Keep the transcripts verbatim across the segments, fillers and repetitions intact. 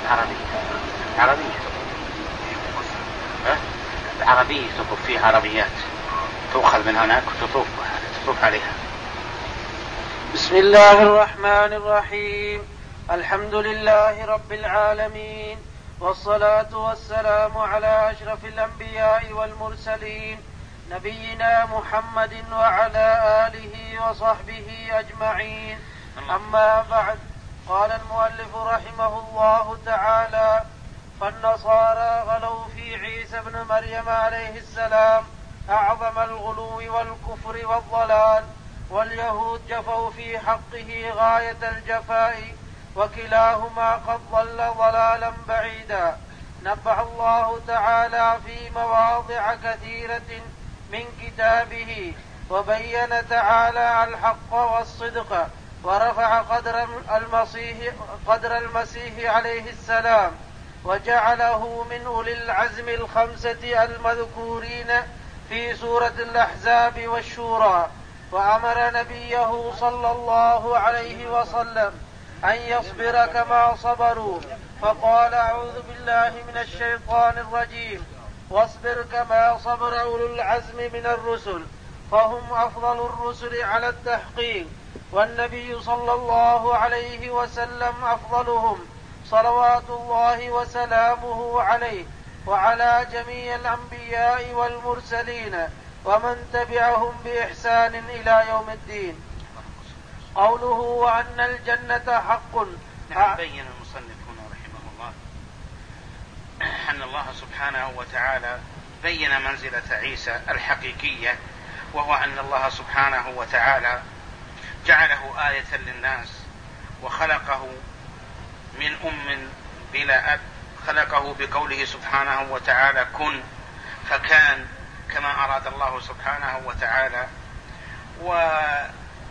عربية عربية العربية تطوف فيها عربيات تؤخذ من هناك وتطوف تطوف عليها. بسم الله الرحمن الرحيم. الحمد لله رب العالمين، والصلاة والسلام على أشرف الأنبياء والمرسلين نبينا محمد وعلى آله وصحبه أجمعين. أما بعد، قال المؤلف رحمه الله تعالى: فالنصارى غلوا في عيسى ابن مريم عليه السلام أعظم الغلو والكفر والضلال، واليهود جفوا في حقه غاية الجفاء، وكلاهما قد ضل ضلالا بعيدا. نبه الله تعالى في مواضع كثيرة من كتابه، وبين تعالى الحق والصدق، ورفع قدر المسيح, قدر المسيح عليه السلام، وجعله من أولي العزم الخمسة المذكورين في سورة الأحزاب والشورى. وأمر نبيه صلى الله عليه وسلم أن يصبر كما صبروا، فقال: أعوذ بالله من الشيطان الرجيم، واصبر كما صبر أولو العزم من الرسل، فهم أفضل الرسل على التحقيق، والنبي صلى الله عليه وسلم أفضلهم، صلوات الله وسلامه عليه وعلى جميع الأنبياء والمرسلين ومن تبعهم بإحسان إلى يوم الدين. قوله: وأن الجنة حق. نعم، بين المصنف هنا رحمه الله أن الله سبحانه وتعالى بين منزلة عيسى الحقيقية، وهو أن الله سبحانه وتعالى جعله آية للناس، وخلقه من أم بلا أب، خلقه بقوله سبحانه وتعالى كن فكان كما أراد الله سبحانه وتعالى. وقد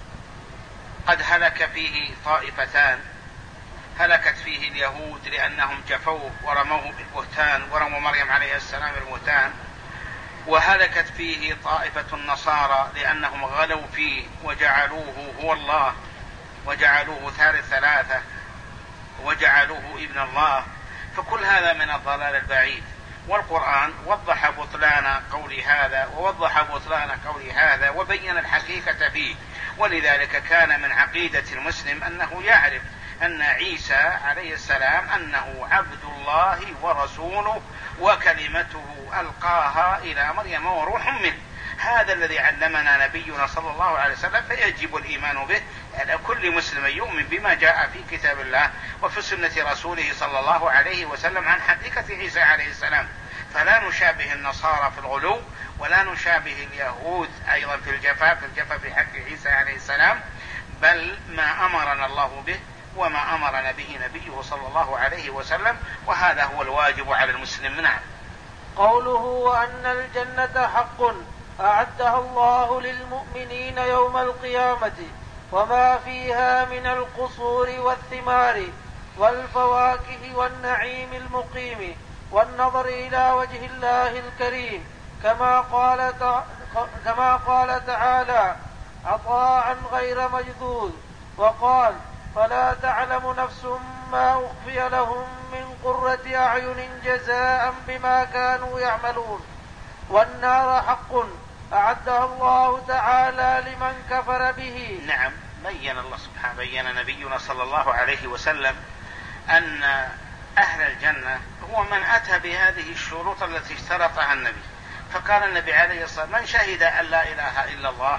هلك فيه طائفتان، هلكت فيه اليهود لأنهم جفوه ورموه بالبهتان، ورموا مريم عليه السلام بالبهتان، وهلكت فيه طائفة النصارى لأنهم غلوا فيه وجعلوه هو الله، وجعلوه ثالث ثلاثة، وجعلوه ابن الله. فكل هذا من الضلال البعيد، والقرآن وضح بطلان قول هذا ووضح بطلان قول هذا وبين الحقيقة فيه. ولذلك كان من عقيدة المسلم أنه يعرف أن عيسى عليه السلام أنه عبد الله ورسوله وكلمته ألقاها إلى مريم وروح منه. هذا الذي علمنا نبينا صلى الله عليه وسلم، فيجب الإيمان به على كل مسلم يؤمن بما جاء في كتاب الله وفي سنة رسوله صلى الله عليه وسلم عن حقيقة عيسى عليه السلام. فلا نشابه النصارى في الغلو، ولا نشابه اليهود أيضا في الجفاء في الجفاء في حق عيسى عليه السلام، بل ما أمرنا الله به وما أمرنا به نبيه صلى الله عليه وسلم، وهذا هو الواجب على المسلم. نعم. قوله: وأن الجنة حق أعدها الله للمؤمنين يوم القيامة، وما فيها من القصور والثمار والفواكه والنعيم المقيم والنظر إلى وجه الله الكريم، كما قال كما قال تعالى: عطاء غير مجذوذ. وقال: فلا تعلم نفس ما أخفي لهم من قرة أعين جزاء بما كانوا يعملون. والنار حق أعدها الله تعالى لمن كفر به. نعم، بين الله سبحانه بين نبينا صلى الله عليه وسلم أن أهل الجنة هو من أتى بهذه الشروط التي اشترطها النبي. فقال النبي عليه الصلاة والسلام: من شهد أن لا إله إلا الله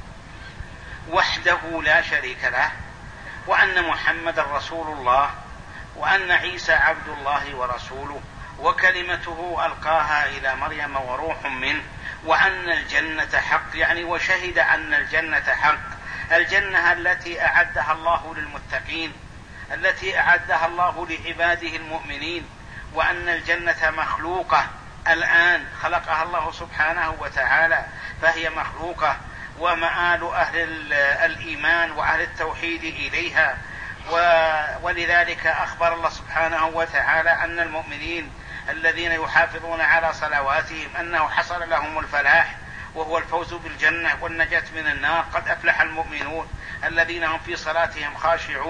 وحده لا شريك له، وأن محمد رسول الله، وأن عيسى عبد الله ورسوله، وكلمته ألقاها إلى مريم وروح منه، وأن الجنة حق، يعني وشهد أن الجنة حق، الجنة التي أعدها الله للمتقين، التي أعدها الله لعباده المؤمنين، وأن الجنة مخلوقة الآن، خلقها الله سبحانه وتعالى فهي مخلوقة، ومآل أهل الإيمان وأهل التوحيد إليها. ولذلك أخبر الله سبحانه وتعالى أن المؤمنين الذين يحافظون على صلواتهم أنه حصل لهم الفلاح، وهو الفوز بالجنة والنجاة من النار. قد أفلح المؤمنون الذين هم في صلاتهم خاشعون.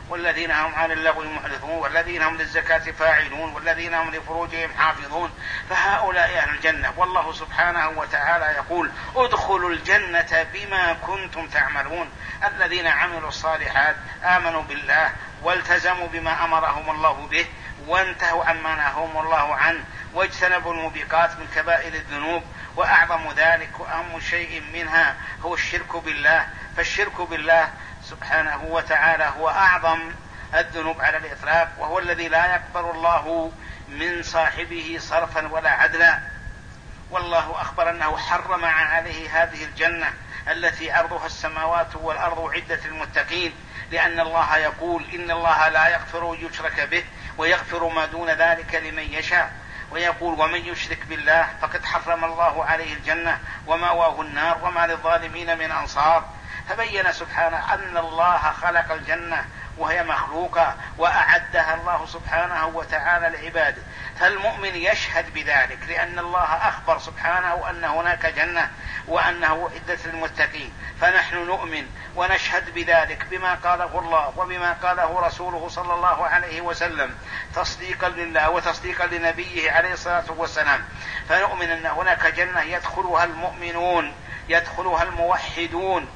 والذين هم عن اللغو معرضون والذين هم للزكاة فاعلون والذين هم لفروجهم حافظون، فهؤلاء أهل الجنة. والله سبحانه وتعالى يقول ادخلوا الجنة بما كنتم تعملون. الذين عملوا الصالحات آمنوا بالله والتزموا بما أمرهم الله به وانتهوا عما نهاهم الله عنه واجتنبوا الموبقات من كبائر الذنوب، وأعظم ذلك وأهم شيء منها هو الشرك بالله. فالشرك بالله سبحانه وتعالى هو أعظم الذنوب على الإطلاق، وهو الذي لا يقبل الله من صاحبه صرفا ولا عدلا. والله أخبر أنه حرم عليه هذه الجنة التي عرضها السماوات والأرض عدة المتقين، لأن الله يقول إن الله لا يغفر يشرك به ويغفر ما دون ذلك لمن يشاء، ويقول ومن يشرك بالله فقد حرم الله عليه الجنة ومأواه النار وما للظالمين من أنصار. فبين سبحانه أن الله خلق الجنة وهي مخلوقة وأعدها الله سبحانه وتعالى لعباده، فالمؤمن يشهد بذلك لأن الله أخبر سبحانه أن هناك جنة وأنه عدة للمتقين، فنحن نؤمن ونشهد بذلك بما قاله الله وبما قاله رسوله صلى الله عليه وسلم تصديقا لله وتصديقا لنبيه عليه الصلاة والسلام. فنؤمن أن هناك جنة يدخلها المؤمنون، يدخلها الموحدون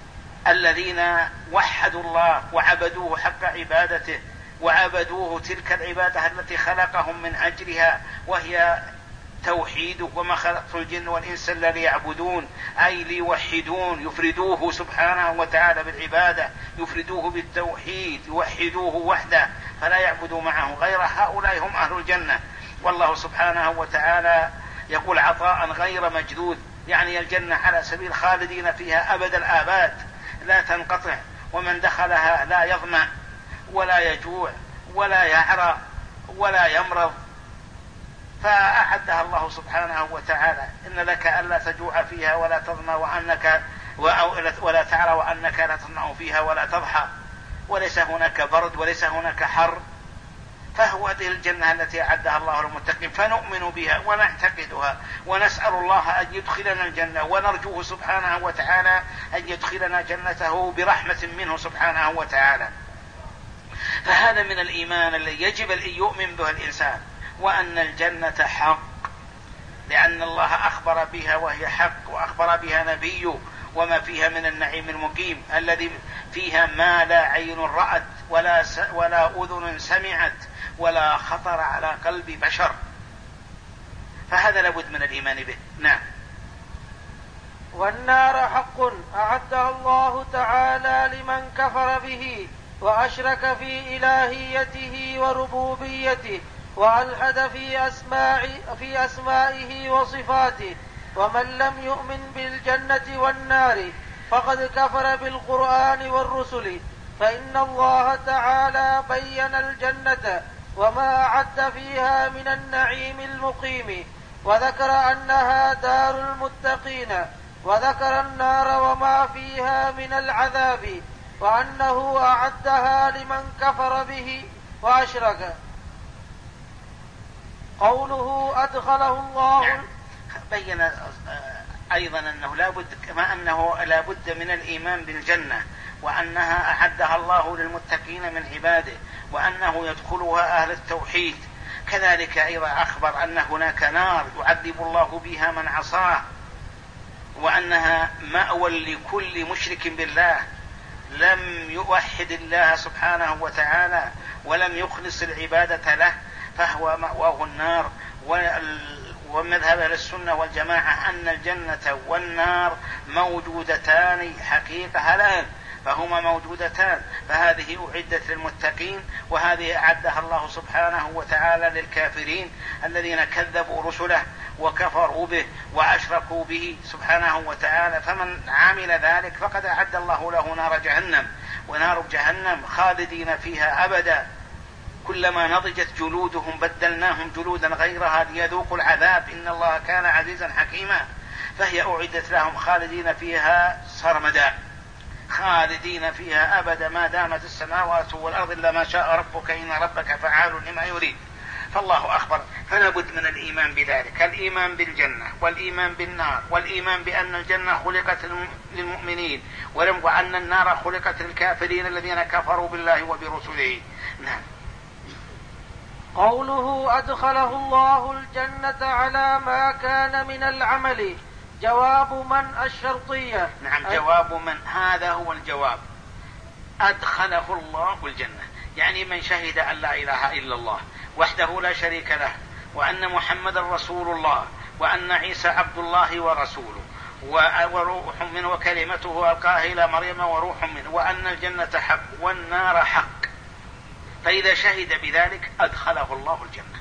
الذين وحدوا الله وعبدوه حق عبادته وعبدوه تلك العبادة التي خلقهم من أجلها، وهي توحيده. وما خلقت الجن والإنس إلا ليعبدون، أي ليوحدون، يفردوه سبحانه وتعالى بالعبادة، يفردوه بالتوحيد، يوحدوه وحده فلا يعبدوا معه غيره. هؤلاء هم أهل الجنة. والله سبحانه وتعالى يقول عطاء غير مجدود، يعني الجنة على سبيل خالدين فيها أبد الآباد لا تنقطع، ومن دخلها لا يظمأ ولا يجوع ولا يعرى ولا يمرض. فأعدها الله سبحانه وتعالى إن لك ألا تجوع فيها ولا تظمأ وأنك ولا تعرى وأنك لا تظمأ فيها ولا تضحى، وليس هناك برد وليس هناك حر. فهو هذه الجنة التي أعدها الله للمتقين، فنؤمن بها ونعتقدها ونسأل الله أن يدخلنا الجنة، ونرجوه سبحانه وتعالى أن يدخلنا جنته برحمة منه سبحانه وتعالى. فهذا من الإيمان الذي يجب أن يؤمن به الإنسان، وأن الجنة حق لأن الله أخبر بها وهي حق، وأخبر بها نبيه وما فيها من النعيم المقيم الذي فيها ما لا عين رأت ولا, ولا أذن سمعت ولا خطر على قلب بشر. فهذا لابد من الإيمان به. نعم. والنار حق أعدها الله تعالى لمن كفر به وأشرك في إلهيته وربوبيته وألحد في, أسماع في أسمائه وصفاته. ومن لم يؤمن بالجنة والنار فقد كفر بالقرآن والرسل، فإن الله تعالى بين الجنة وما أعد فيها من النعيم المقيم، وذكر أنها دار المتقين، وذكر النار وما فيها من العذاب، وأنه أعدها لمن كفر به وأشرك. قوله أدخله الله، بين أيضا أنه لا بد كما أنه لا بد من الإيمان بالجنة وأنها أعدها الله للمتقين من عباده وأنه يدخلها أهل التوحيد، كذلك أيضا أخبر أن هناك نار يعذب الله بها من عصاه، وأنها مأوى لكل مشرك بالله لم يوحد الله سبحانه وتعالى ولم يخلص العبادة له، فهو مأواه النار. ومذهب السنة والجماعة أن الجنة والنار موجودتان حقيقة الآن، فهما موجودتان، فهذه أعدت للمتقين وهذه أعدها الله سبحانه وتعالى للكافرين الذين كذبوا رسله وكفروا به وأشركوا به سبحانه وتعالى. فمن عمل ذلك فقد أعد الله له نار جهنم، ونار جهنم خالدين فيها أبدا، كلما نضجت جلودهم بدلناهم جلودا غيرها ليذوقوا العذاب إن الله كان عزيزا حكيما. فهي أعدت لهم خالدين فيها سرمدا، خالدين فيها أبدا ما دامت السماوات والأرض إلا ما شاء ربك إن ربك فعال لما يريد. فالله أخبر، فلا بد من الإيمان بذلك، الإيمان بالجنة والإيمان بالنار والإيمان بأن الجنة خلقت للمؤمنين وأن النار خلقت للكافرين الذين كفروا بالله وبرسله. نعم. قوله أدخله الله الجنة على ما كان من العمل، جواب من الشرطية. نعم، جواب من، هذا هو الجواب. أدخله الله الجنة يعني من شهد أن لا إله إلا الله وحده لا شريك له، وأن محمد رسول الله، وأن عيسى عبد الله ورسوله وروح منه وكلمته ألقاها إلى مريم وروح منه، وأن الجنة حق والنار حق. فإذا شهد بذلك أدخله الله الجنة.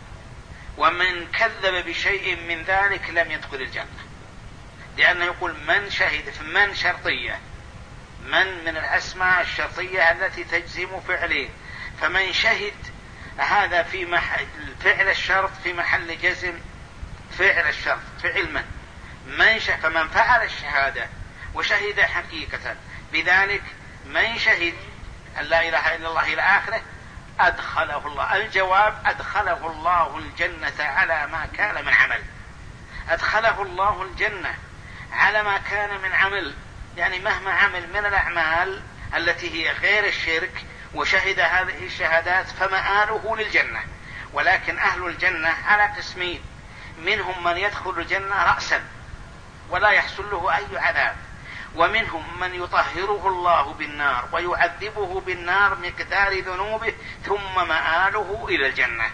ومن كذب بشيء من ذلك لم يدخل الجنة، لأنه يقول من شهد، من شرطية، من من الأسماء الشرطية التي تجزم فعلين، فمن شهد هذا في محل فعل الشرط في محل جزم فعل الشرط فعل من من شهد، فمن فعل الشهادة وشهد حقيقة بذلك، من شهد أن لا إله إلا الله إلى آخره، أدخله الله. الجواب أدخله الله الجنة على ما كان من عمل. أدخله الله الجنة على ما كان من عمل، يعني مهما عمل من الأعمال التي هي غير الشرك وشهد هذه الشهادات فمآله للجنة. ولكن أهل الجنة على قسمين، منهم من يدخل الجنة رأسا ولا يحصل له أي عذاب، ومنهم من يطهره الله بالنار ويعذبه بالنار مقدار ذنوبه ثم مآله إلى الجنة.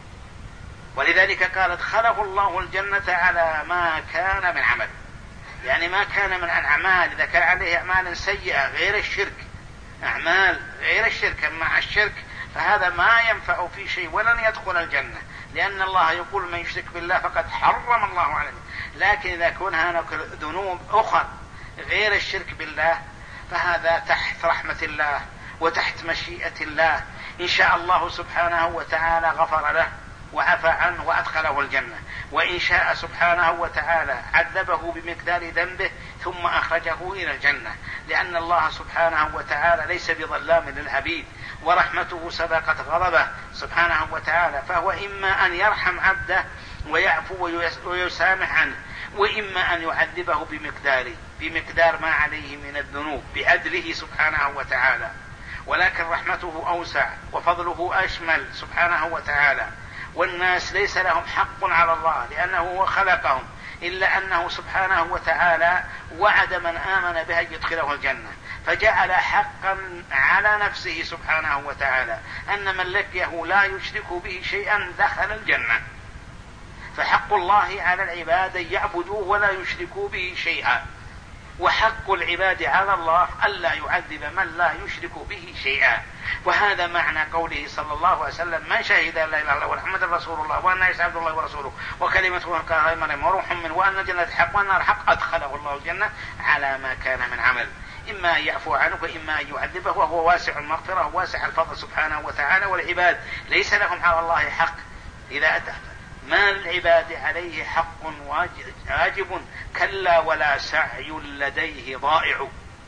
ولذلك قال ادخله الله الجنة على ما كان من عمل، يعني ما كان من الأعمال، إذا كان عليه أعمال سيئة غير الشرك، أعمال غير الشرك مع الشرك، فهذا ما ينفع في شيء ولن يدخل الجنة، لأن الله يقول من يشرك بالله فقد حرم الله عليه. لكن إذا كان هناك ذنوب أخرى غير الشرك بالله فهذا تحت رحمة الله وتحت مشيئة الله، إن شاء الله سبحانه وتعالى غفر له وعفى عنه وأدخله الجنة، وإن شاء سبحانه وتعالى عذبه بمقدار ذنبه ثم أخرجه إلى الجنة، لأن الله سبحانه وتعالى ليس بظلام للعبيد، ورحمته سبقت غضبه سبحانه وتعالى، فهو إما أن يرحم عبده ويعفو ويسامح عنه، وإما أن يعذبه بمقدار بمقدار ما عليه من الذنوب بعدله سبحانه وتعالى. ولكن رحمته أوسع وفضله أشمل سبحانه وتعالى، والناس ليس لهم حق على الله لأنه هو خلقهم، إلا أنه سبحانه وتعالى وعد من آمن به يدخله الجنة، فجعل حقا على نفسه سبحانه وتعالى أن من لقيه لا يشرك به شيئا دخل الجنة. فحق الله على العباد أن يعبدوه ولا يشركوا به شيئا، وحق العباد على الله ألا يعذب من لا يشرك به شيئا. وهذا معنى قوله صلى الله عليه وسلم من شهد لا إله إلا الله محمد رسول الله وأن عيسى عبد الله ورسوله وكلمته ألقاها إلى مريم وروح منه وأن الجنة حق والنار حق، أدخله الله الجنة على ما كان من عمل، إما أن يعفو عنه وإما أن يعذبه، وهو واسع المغفرة وواسع الفضل سبحانه وتعالى. والعباد ليس لهم على الله حق، إذا أتى ما العباد عليه حق واجب كلا ولا سعي لديه ضائع.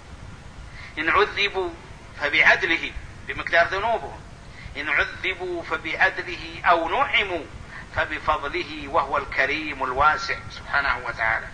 إن عذبوا فبعدله بمقدار ذنوبهم، إن عذبوا فبعدله أو نعموا فبفضله وهو الكريم الواسع سبحانه وتعالى.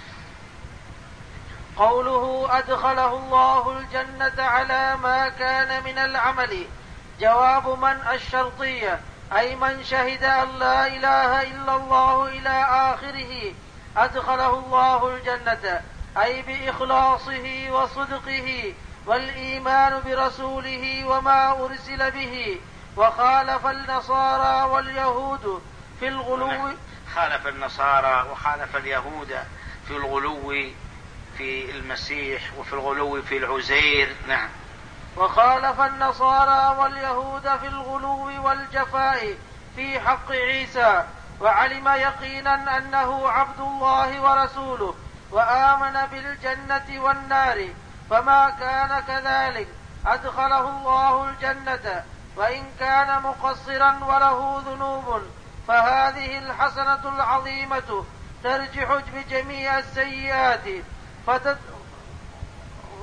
قوله أدخله الله الجنة على ما كان من العمل، جواب من الشرطية، أي من شهد أن لا إله إلا الله إلى آخره أدخله الله الجنة، أي بإخلاصه وصدقه والإيمان برسوله وما أرسل به. وخالف النصارى واليهود في الغلو، خالف النصارى وخالف اليهود في الغلو في المسيح وفي الغلو في العزير. نعم. وخالف النصارى واليهود في الغلو والجفاء في حق عيسى، وعلم يقينا أنه عبد الله ورسوله، وآمن بالجنة والنار، فما كان كذلك أدخله الله الجنة، وإن كان مقصرا وله ذنوب فهذه الحسنة العظيمة ترجح بجميع السيئات. فتد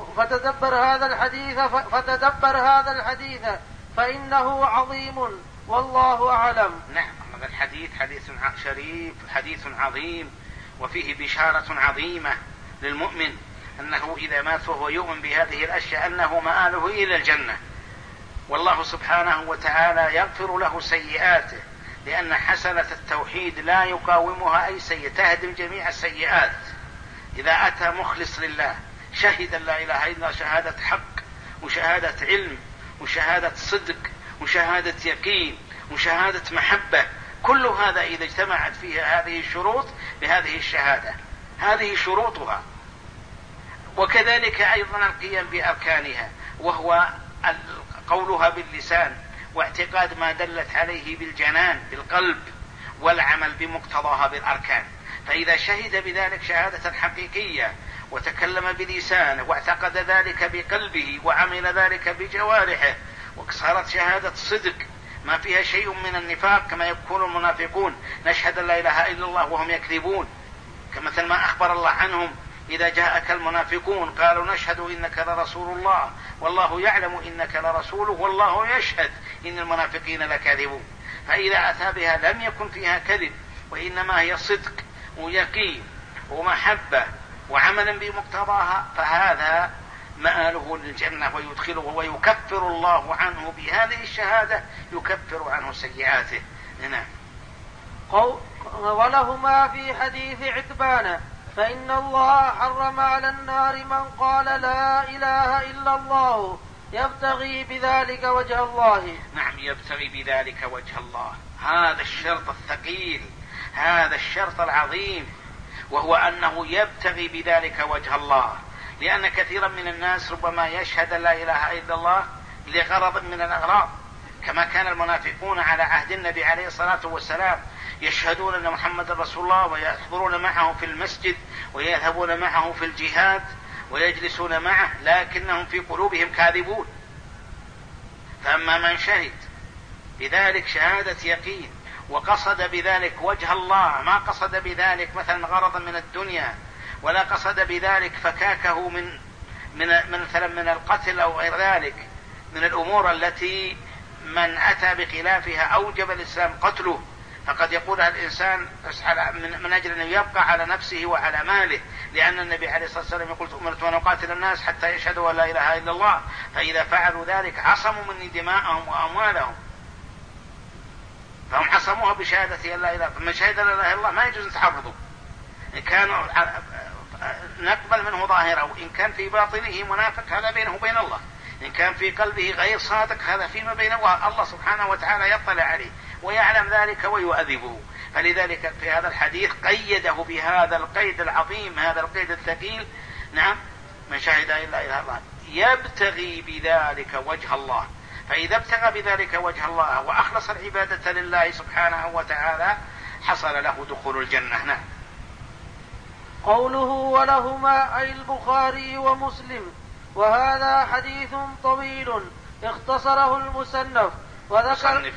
فتدبر هذا الحديث فتدبر هذا الحديث فإنه عظيم والله أعلم. نعم، هذا الحديث حديث شريف، حديث عظيم، وفيه بشارة عظيمة للمؤمن أنه إذا مات وهو يؤمن بهذه الأشياء أنه مآله إلى الجنة، والله سبحانه وتعالى يغفر له سيئاته، لأن حسنة التوحيد لا يقاومها أي سيئة، تهدم جميع السيئات. إذا أتى مخلص لله شهد لا إله إلا الله شهادة حق وشهادة علم وشهادة صدق وشهادة يقين وشهادة محبة، كل هذا إذا اجتمعت فيها هذه الشروط بهذه الشهادة، هذه شروطها. وكذلك أيضا القيام بأركانها، وهو قولها باللسان واعتقاد ما دلت عليه بالجنان بالقلب، والعمل بمقتضاها بالأركان. فإذا شهد بذلك شهادة حقيقية وتكلم بلسانه واعتقد ذلك بقلبه وعمل ذلك بجوارحه، وصارت شهادة صدق ما فيها شيء من النفاق، كما يكون المنافقون نشهد لا إله إلا الله وهم يكذبون، كمثل ما أخبر الله عنهم إذا جاءك المنافقون قالوا نشهد إنك لرسول الله والله يعلم إنك لرسوله والله يشهد إن المنافقين لكاذبون. فإذا أتى بها لم يكن فيها كذب، وإنما هي صدق ويقين ومحبة وعملا بمقتضاها، فهذا مآله للجنة ويدخله ويكفر الله عنه بهذه الشهادة، يكفر عنه سيئاته. نعم. ولهما في حديث عتبان فإن الله حرم على النار من قال لا إله إلا الله يبتغي بذلك وجه الله. نعم، يبتغي بذلك وجه الله، هذا الشرط الثقيل، هذا الشرط العظيم، وهو أنه يبتغي بذلك وجه الله. لأن كثيرا من الناس ربما يشهد لا إله إلا الله لغرض من الأغراض، كما كان المنافقون على عهد النبي عليه الصلاة والسلام يشهدون أن محمد رسول الله ويحضرون معه في المسجد ويذهبون معه في الجهاد ويجلسون معه، لكنهم في قلوبهم كاذبون. فأما من شهد بذلك شهادة يقين وقصد بذلك وجه الله، ما قصد بذلك مثلا غرضا من الدنيا، ولا قصد بذلك فكاكه من من مثلا من القتل أو غير ذلك من الأمور التي من أتى بخلافها أوجب الإسلام قتله، فقد يقولها الإنسان من أجل أن يبقى على نفسه وعلى ماله، لأن النبي عليه الصلاة والسلام يقول أمرت أن أقاتل الناس حتى يشهدوا أن لا إله إلا الله، فإذا فعلوا ذلك عصموا مني دماءهم وأموالهم، فهم عصموها بشهادة أن لا إله. فمن شهد لا إله إلا الله ما يجوز تعرضه، إن كان نقبل منه ظاهره، وإن كان في باطنه منافق هذا بينه وبين الله، إن كان في قلبه غير صادق هذا فيما بينه الله سبحانه وتعالى يطلع عليه ويعلم ذلك ويؤذبه. فلذلك في هذا الحديث قيده بهذا القيد العظيم، هذا القيد الثقيل. نعم، من شهد لا إله إلا الله يبتغي بذلك وجه الله، فإذا ابتغى بذلك وجه الله وأخلص العبادة لله سبحانه وتعالى حصل له دخول الجنة. نعم. قوله ولهما أي البخاري ومسلم، وهذا حديث طويل اختصره المصنف وذكر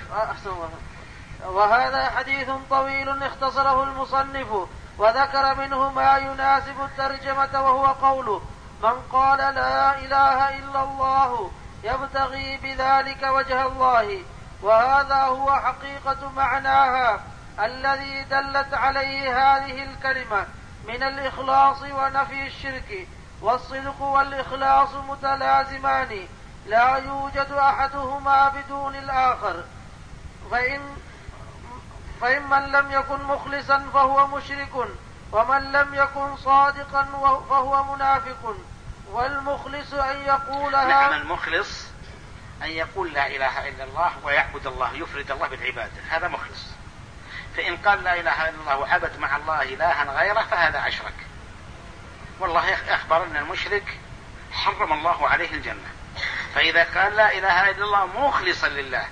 وهذا حديث طويل اختصره المصنف وذكر منه ما يناسب الترجمة، وهو قوله من قال لا إله إلا الله يبتغي بذلك وجه الله، وهذا هو حقيقة معناها الذي دلت عليه هذه الكلمة من الإخلاص ونفي الشرك. والصدق والإخلاص متلازمان لا يوجد أحدهما بدون الآخر، فإن, فإن من لم يكن مخلصا فهو مشرك، ومن لم يكن صادقا فهو منافق. والمخلص أن يقولها. نعم، المخلص أن يقول لا إله إلا الله ويعبد الله، يفرد الله بالعبادة، هذا مخلص. فإن قال لا إله إلا الله وعبد مع الله إلها غيره فهذا أشرك. والله أخبر أن المشرك حرم الله عليه الجنة. فإذا قال لا إله إلا الله مخلصا لله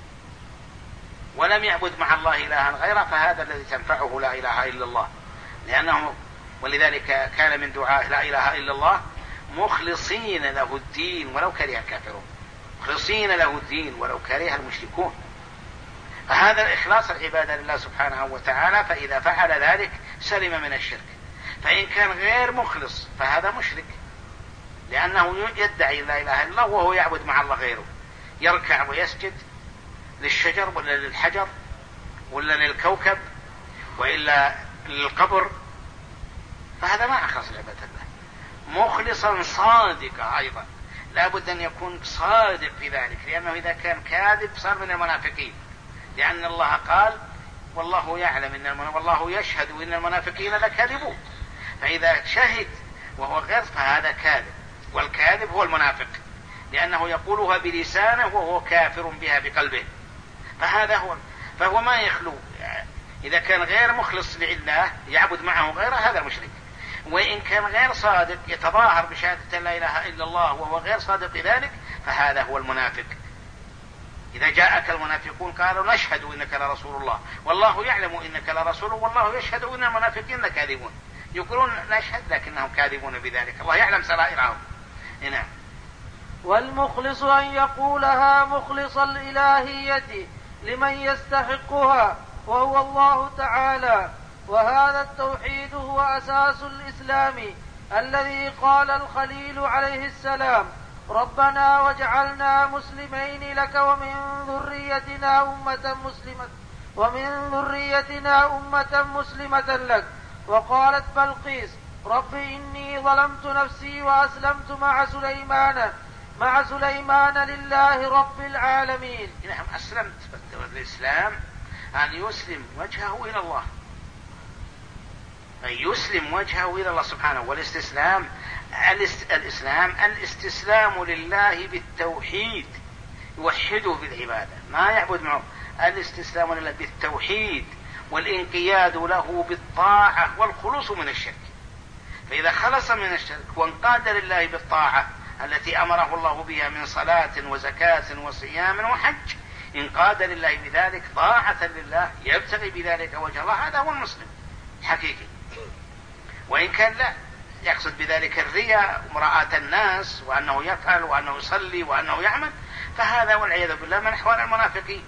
ولم يعبد مع الله إلها غيره فهذا الذي تنفعه لا إله إلا الله، لأنه ولذلك كان من دعاء لا إله إلا الله مخلصين له الدين ولو كره الكافرون، مخلصين له الدين ولو كره المشركون. فهذا الإخلاص العبادة لله سبحانه وتعالى، فإذا فعل ذلك سلم من الشرك. فإن كان غير مخلص فهذا مشرك، لأنه يدعي لا إله إلا الله وهو يعبد مع الله غيره، يركع ويسجد للشجر ولا للحجر ولا للكوكب وإلا للقبر، فهذا ما أخلص العبادة الله. مخلصا صادقا أيضا لا بد أن يكون صادق في ذلك، لأنه إذا كان كاذب صار من المنافقين، لأن الله قال والله يعلم إن المنافقين والله يشهد إن المنافقين لكاذبون، فإذا شهد وهو غير فهذا كاذب، والكاذب هو المنافق لأنه يقولها بلسانه وهو كافر بها بقلبه، فهذا هو. فهو ما يخلو، إذا كان غير مخلص لله يعبد معه غيره هذا مشرك، وإن كان غير صادق يتظاهر بشهادة لا إله إلا الله وهو غير صادق ذلك فهذا هو المنافق. إذا جاءك المنافقون قالوا نشهد إنك لرسول الله والله يعلم إنك لرسول والله يشهد إن المنافقين لكاذبون، يقولون نشهد لكنهم كاذبون بذلك، الله يعلم سرائرهم. نعم. والمخلص أن يقولها مخلص الإلهية لمن يستحقها وهو الله تعالى، وهذا التوحيد هو أساس الإسلام الذي قال الخليل عليه السلام ربنا واجعلنا مسلمين لك ومن ذريتنا أمة مسلمة ومن ذريتنا أمة مسلمة لك. وقالت بلقيس رب إني ظلمت نفسي وأسلمت مع سليمان مع سليمان لله رب العالمين. نعم أسلمت. الإسلام أن يسلم وجهه إلى الله، أن يسلم وجهه إلى الله سبحانه. والاستسلام الإسلام الاستسلام لله بالتوحيد، يوحده بالعبادة ما يعبد معه، الاستسلام لله بالتوحيد والانقياد له بالطاعة والخلوص من الشرك. فإذا خلص من الشرك وانقاد لله بالطاعة التي أمره الله بها من صلاة وزكاة وصيام وحج، انقاد لله بذلك طاعة لله يبتغي بذلك وجه الله، هذا هو المسلم حقيقي. وإن كان لا يقصد بذلك الرياء ومراءة الناس وأنه يفعل وأنه يصلي وأنه يعمل، فهذا والعياذ بالله من أحوال المنافقين.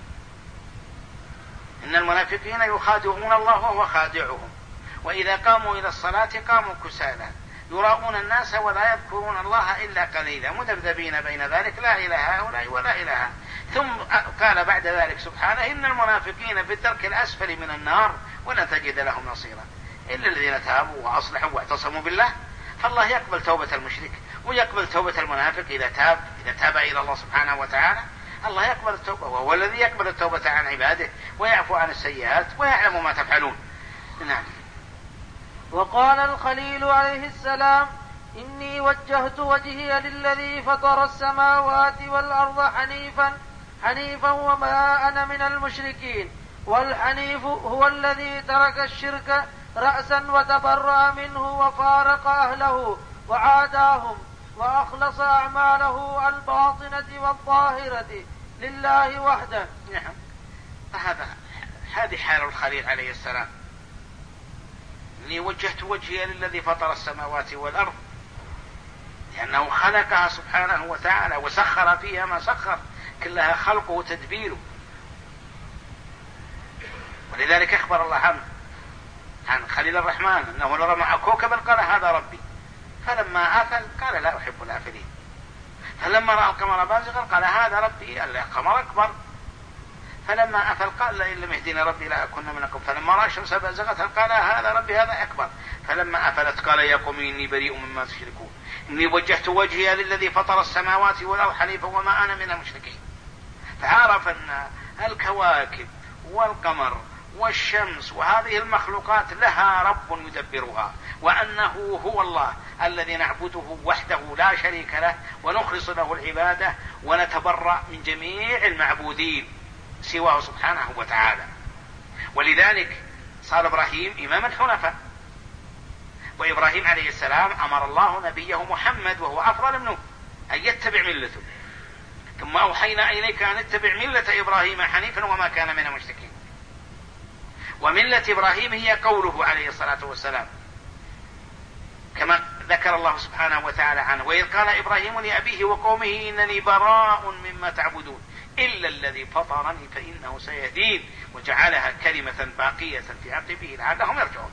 إن المنافقين يخادعون الله وهو خادعهم، وإذا قاموا إلى الصلاة قاموا كسالى يراؤون الناس ولا يذكرون الله إلا قليلا مذبذبين بين ذلك لا إلى هؤلاء ولا إلى هؤلاء. ثم قال بعد ذلك سبحانه إن المنافقين في الدرك الأسفل من النار ولن تجد لهم نصيرا إلا الذين تابوا وأصلحوا واعتصموا بالله. فالله يقبل توبة المشرك ويقبل توبة المنافق إذا تاب إذا تاب إلى الله سبحانه وتعالى. الله يقبل التوبة وهو الذي يقبل التوبة عن عباده ويعفو عن السيئات ويعلم ما تفعلون. نعم. وقال الخليل عليه السلام إني وجهت وجهي للذي فطر السماوات والأرض حنيفا حنيفا وما أنا من المشركين. والحنيف هو الذي ترك الشرك رأسا وتبرأ منه وفارق أهله وعاداهم وأخلص أعماله الباطنة والظاهرة لله وحده. نعم. فهذا هذه حال الخليل عليه السلام، إني وجهت وجهي للذي فطر السماوات والأرض، لأنه خلقها سبحانه وتعالى وسخر فيها ما سخر، كلها خلقه وتدبيره. ولذلك أخبر الله عنه عن خليل الرحمن أنه لرمى كوكبا قال هذا ربي، فلما آفل قال لا أحب الآفلين، فلما رأى القمر بازغا قال هذا ربي القمر أكبر، فلما أفل قال لئن لم يهديني ربي لا أكون منكم، فلما رأى الشمس بازغة قال هذا ربي هذا أكبر، فلما أفلت قال يا قوم إني بريء مما تشركون إني وجهت وجهي للذي فطر السماوات والأرض حنيفا وما أنا من المشركين. فعرف أن الكواكب والقمر والشمس وهذه المخلوقات لها رب يدبرها، وأنه هو الله الذي نعبده وحده لا شريك له ونخلص له العبادة ونتبرأ من جميع المعبودين سواه سبحانه وتعالى. ولذلك صار إبراهيم إمام الحنفاء، وإبراهيم عليه السلام أمر الله نبيه محمد وهو أفضل منه أن يتبع ملته، ثم أوحينا إليك أن اتبع ملة إبراهيم حنيفا وما كان من المشركين. وملة إبراهيم هي قوله عليه الصلاة والسلام كما ذكر الله سبحانه وتعالى عنه وإذ قال إبراهيم لأبيه وقومه إنني براء مما تعبدون إلا الذي فطرني فإنه سيهدين وجعلها كلمة باقية في عقبه لعلهم يرجعون.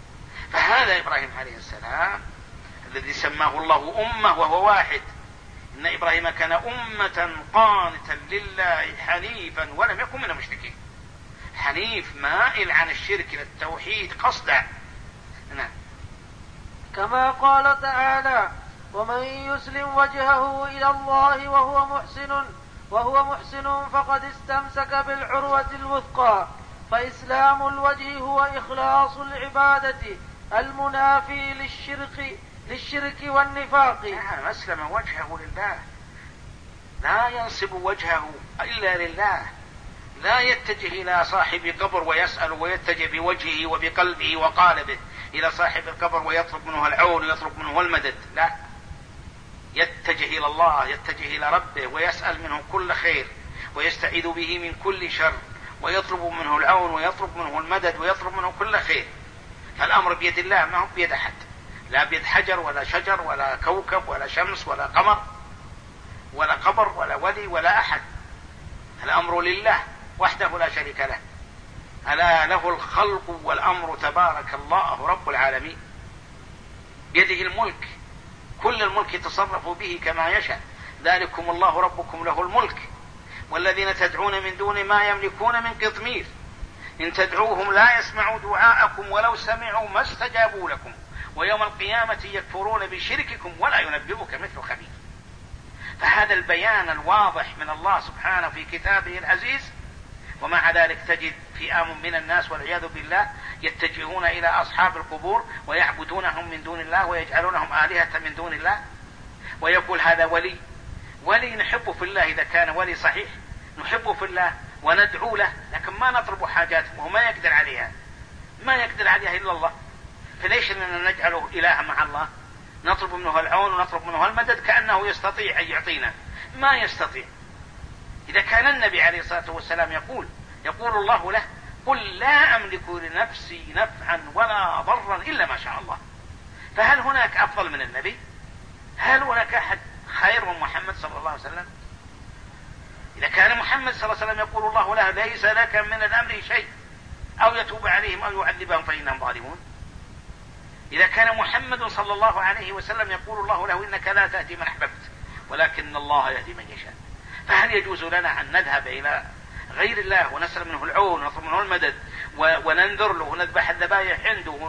فهذا إبراهيم عليه السلام الذي سماه الله أمة وهو واحد إن إبراهيم كان أمة قانتا لله حنيفا ولم يكن من المشركين. حنيف مائل عن الشرك إلى التوحيد قصدا. نعم. كما قال تعالى: ومن يسلم وجهه إلى الله وهو محسن وهو محسن فقد استمسك بالعروة الوثقى. فإسلام الوجه هو إخلاص العبادة المنافي للشرك للشرك والنفاق. نعم، أسلم وجهه لله، لا ينصب وجهه إلا لله، لا يتجه إلى صاحب قبر ويسأل ويتجه بوجهه وبقلبه وقالبه إلى صاحب القبر ويطلب منه العون ويطلب منه المدد، لا، يتجه إلى الله، يتجه إلى ربه ويسأل منه كل خير ويستعيذ به من كل شر ويطلب منه العون ويطلب منه المدد ويطلب منه كل خير. فالأمر بيد الله، ما هو بيد أحد، لا بيد حجر ولا شجر ولا كوكب ولا شمس ولا قمر ولا قبر ولا ولي ولا أحد. الأمر لله وحده لا شريك له. ألا له الخلق والأمر تبارك الله رب العالمين. بيده الملك، كل الملك يتصرف به كما يشاء. ذلكم الله ربكم له الملك والذين تدعون من دون ما يملكون من قطمير إن تدعوهم لا يسمعوا دعاءكم ولو سمعوا ما استجابوا لكم ويوم القيامة يكفرون بشرككم ولا ينبئك مثل خبير. فهذا البيان الواضح من الله سبحانه في كتابه العزيز، ومع ذلك تجد فئام من الناس والعياذ بالله يتجهون إلى أصحاب القبور ويعبدونهم من دون الله ويجعلونهم آلهة من دون الله، ويقول هذا ولي. ولي نحبه في الله إذا كان ولي صحيح، نحبه في الله وندعو له، لكن ما نطلب حاجاته وهو ما يقدر عليها، ما يقدر عليها إلا الله. فليش أننا نجعله إله مع الله؟ نطلب منه العون ونطلب منه المدد كأنه يستطيع أن يعطينا، ما يستطيع. إذا كان النبي عليه الصلاة والسلام يقول يقول الله له: قل لا أملك لنفسي نفعا ولا ضرا إلا ما شاء الله. فهل هناك أفضل من النبي؟ هل هناك أحد خير من محمد صلى الله عليه وسلم؟ إذا كان محمد صلى الله عليه وسلم يقول الله له: ليس لك من الأمر شيء، أو يتوب عليهم أو يعذبهم فإنهم ظالمون. إذا كان محمد صلى الله عليه وسلم يقول الله له: إنك لا تهدي من أحببت ولكن الله يهدي من يشاء. فهل يجوز لنا أن نذهب إلى غير الله ونسأل منه العون ونطلب منه المدد وننذر له ونذبح الذبائح عنده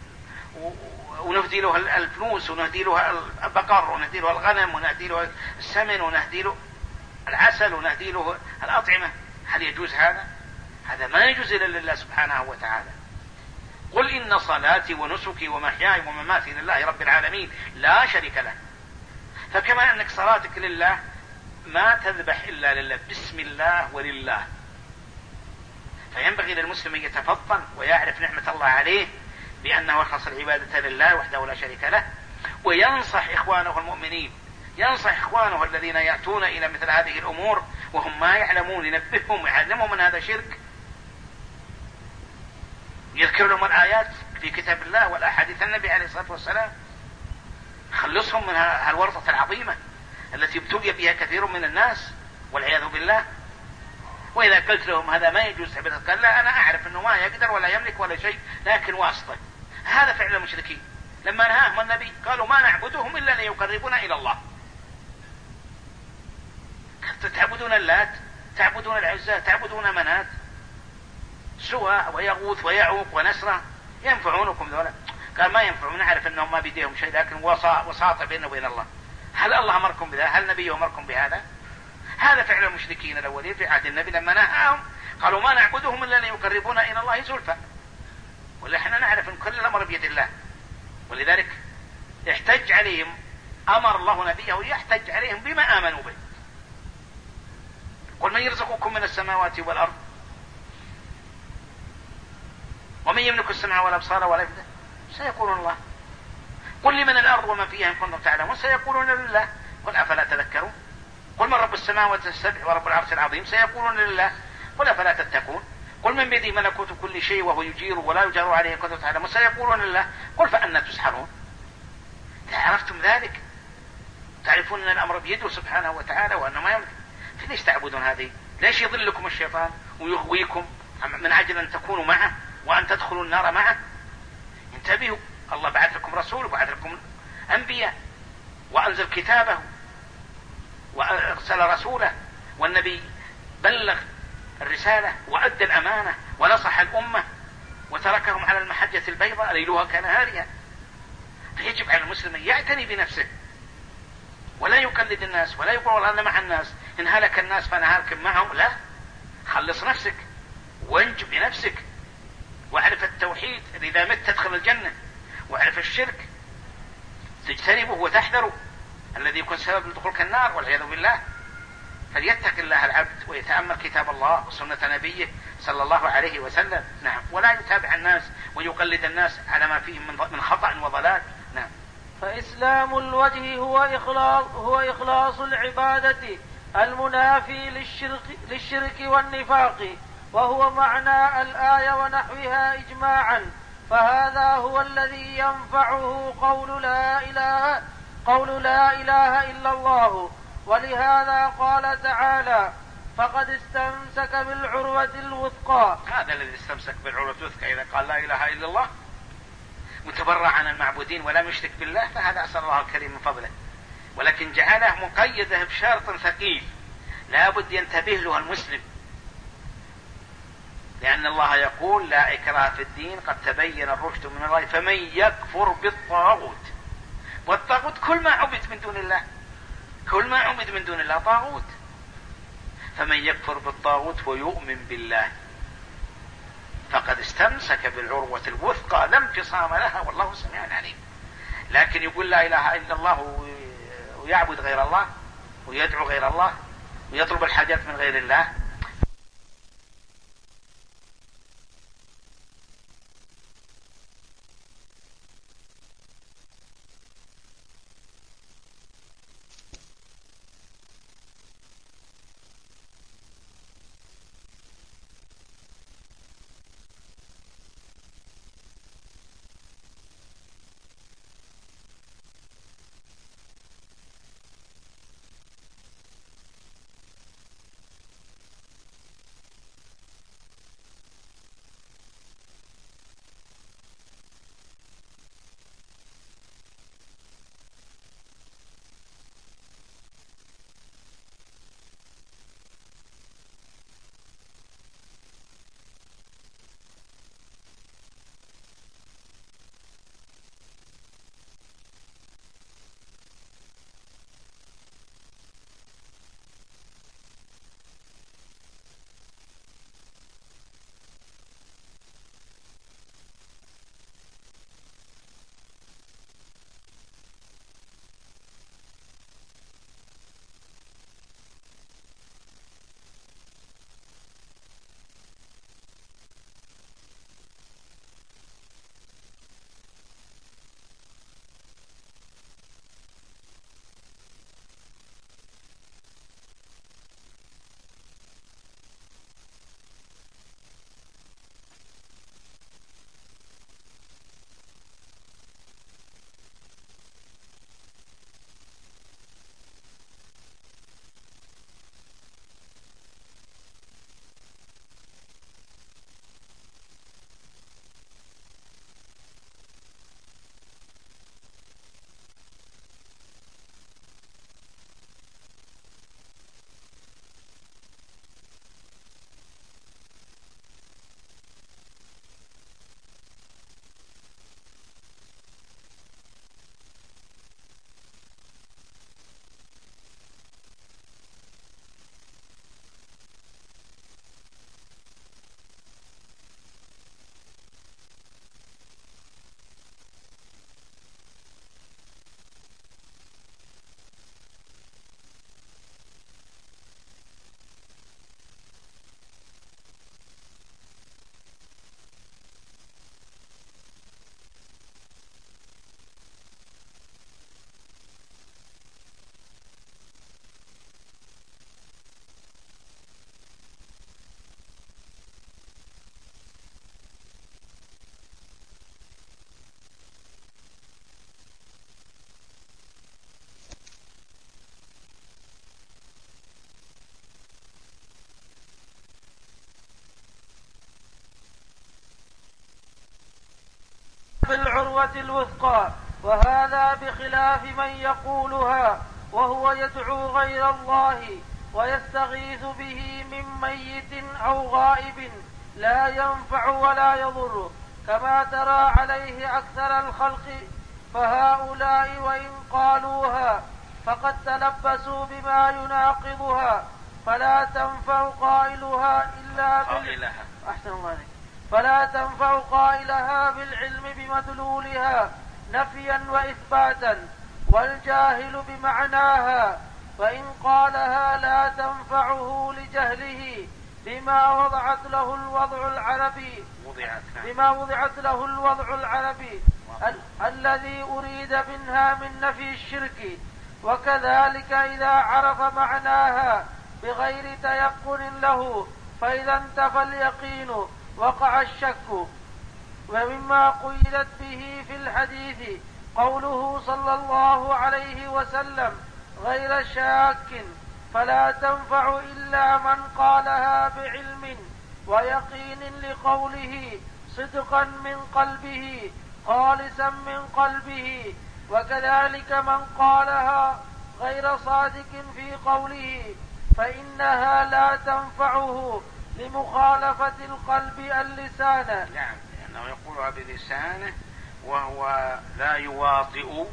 ونهدي له الفلوس ونهدي له البقر ونهدي له الغنم ونهدي له السمن ونهدي له العسل ونهدي له الأطعمة؟ هل يجوز هذا؟ هذا ما يجوز إلا لله سبحانه وتعالى. قل إن صلاتي ونسكي ومحياي ومماتي لله رب العالمين لا شريك له. فكما أنك صلاتك لله ما تذبح إلا لله، بسم الله ولله. فينبغي للمسلم أن يتفطن ويعرف نعمة الله عليه بأنه يخلص العبادة لله وحده لا شريك له، وينصح إخوانه المؤمنين، ينصح إخوانه الذين يأتون إلى مثل هذه الأمور وهم ما يعلمون، ينبههم ويعلمهم من هذا شرك، يذكر لهم الآيات في كتاب الله والأحاديث النبي عليه الصلاة والسلام، خلصهم من هالورطة العظيمة التي ابتلي بها كثير من الناس والعياذ بالله. وإذا قلت لهم هذا ما يجوز تعبد، قال: لا، أنا أعرف أنه ما يقدر ولا يملك ولا شيء، لكن واسطة. هذا فعل المشركين لما نهاهم النبي قالوا: ما نعبدهم إلا ليقربونا إلى الله. تعبدون اللات، تعبدون العزة، تعبدون منات، سواء ويغوث ويعوق ونسرة، ينفعونكم ذولا؟ قال: ما ينفعون، نعرف أنهم ما بيديهم شيء، لكن وساطة بيننا وبين الله. هل الله أمركم بذلك؟ هل نبيه أمركم بهذا؟ هذا فعل المشركين الأولين في عهد النبي لما نهاهم قالوا: ما نعبدهم إلا ليقربونا إلى الله زلفى. ولا احنا نعرف أن كل الأمر بيد الله، ولذلك يحتج عليهم، أمر الله نبيه يحتج عليهم بما آمنوا به. قل: من يرزقكم من السماوات والأرض ومن يملك السمع والأبصار والأفئدة؟ سيقولون الله. قل: لمن الأرض ومن فيها إن كنتم تعلمون؟ سيقولون لله. قل: أفلا تذكرون؟ قل: من رب السماوات السبع ورب العرش العظيم؟ سيقولون لله. قل: أفلا تتقون؟ قل: من بيده ملكوت كل شيء وهو يجير ولا يجار عليه إن كنتم تعلمون؟ سيقولون لله. قل: فأنا تسحرون؟ إذا عرفتم ذلك تعرفون أن الأمر بيده سبحانه وتعالى وأنه ما يملك، فليش تعبدون هذه؟ ليش يضلكم الشيطان ويغويكم من أجل أن تكونوا معه وأن تدخلوا النار معه؟ انتبهوا، الله بعث لكم رسول وبعث لكم أنبياء وأنزل كتابه وأرسل رسوله، والنبي بلغ الرسالة وأدى الأمانة ونصح الأمة وتركهم على المحجة البيضاء ليلها كنهارها. فيجب على المسلم أن يعتني بنفسه ولا يقلد الناس ولا يقول والله أنا مع الناس، إن هلك الناس فأنا هاركب معهم. لا، خلص نفسك وانج بنفسك، واعرف التوحيد إذا مت تدخل الجنة، واعرف الشرك تجتنبه وتحذره الذي يكون سبب لدخولك النار والعياذ بالله. فليتق الله العبد ويتأمل كتاب الله وسنة نبيه صلى الله عليه وسلم. نعم. ولا يتابع الناس ويقلد الناس على ما فيهم من خطأ وضلال. نعم. فإسلام الوجه هو إخلاص, هو إخلاص العبادة المنافي للشرك, للشرك والنفاق، وهو معنى الآية ونحوها إجماعا. فهذا هو الذي ينفعه قول لا إله, قول لا إله إلا الله. ولهذا قال تعالى فقد استمسك بالعروة الوثقى. هذا الذي استمسك بالعروة الوثقى إذا قال لا إله إلا الله متبرع عن المعبودين ولم يشرك بالله، فهذا أسأل الله الكريم من فضله. ولكن جعله مقيده بشرط ثقيل لا بد ينتبه له المسلم، لأن الله يقول لا إكراه في الدين قد تبين الرشد من الغي فمن يكفر بالطاغوت. والطاغوت كل ما عبد من دون الله، كل ما عبد من دون الله طاغوت. فمن يكفر بالطاغوت ويؤمن بالله فقد استمسك بالعروة الوثقى لا انفصام لها والله سميع عليم. لكن يقول لا إله إلا الله ويعبد غير الله ويدعو غير الله ويطلب الحاجات من غير الله، بالعروة الوثقى، وهذا بخلاف من يقولها وهو يدعو غير الله ويستغيث به من ميت أو غائب لا ينفع ولا يضر، كما ترى عليه أكثر الخلق. فهؤلاء وإن قالوها فقد تلبسوا بما يناقضها، فلا تنفع قائلها إلا بال... أحسن الله عليك. فلا تنفع قائلها بالعلم بمدلولها نفيا وإثباتا، والجاهل بمعناها، فإن قالها لا تنفعه لجهله بما وضعت له الوضع العربي بما وضعت له الوضع العربي ال- الذي أريد منها من نفي الشرك. وكذلك إذا عرف معناها بغير تيقن له، فإذا انتفى اليقين وقع الشك. ومما قيدت به في الحديث قوله صلى الله عليه وسلم غير شاك، فلا تنفع إلا من قالها بعلم ويقين لقوله صدقا من قلبه خالصا من قلبه. وكذلك من قالها غير صادق في قوله فإنها لا تنفعه لمخالفة القلب اللسان. نعم، لأنه يقولها بلسانه وهو لا يواطئ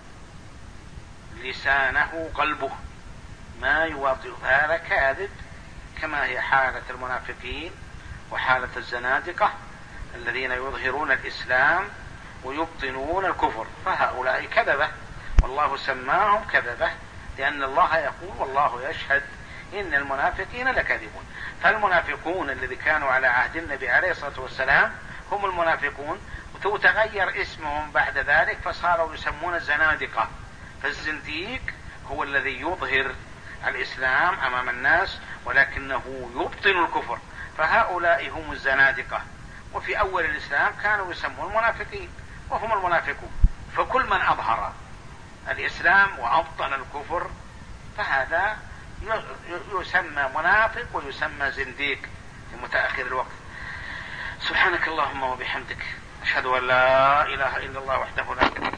لسانه قلبه، ما يواطئ، هذا كاذب، كما هي حالة المنافقين وحالة الزنادقة الذين يظهرون الإسلام ويبطنون الكفر، فهؤلاء كذبة، والله سماهم كذبة، لأن الله يقول والله يشهد إن المنافقين لكاذبون. فالمنافقون الذي كانوا على عهد النبي عليه الصلاة والسلام هم المنافقون، وتغير اسمهم بعد ذلك فصاروا يسمون الزنادقة. فالزنديق هو الذي يظهر الإسلام أمام الناس ولكنه يبطن الكفر، فهؤلاء هم الزنادقة. وفي أول الإسلام كانوا يسمون المنافقين وهم المنافقون. فكل من أظهر الإسلام وأبطن الكفر فهذا يسمى منافق ويسمى زنديق في متأخر الوقت. سبحانك اللهم وبحمدك، أشهد أن لا إله إلا الله وحده لا شريك له.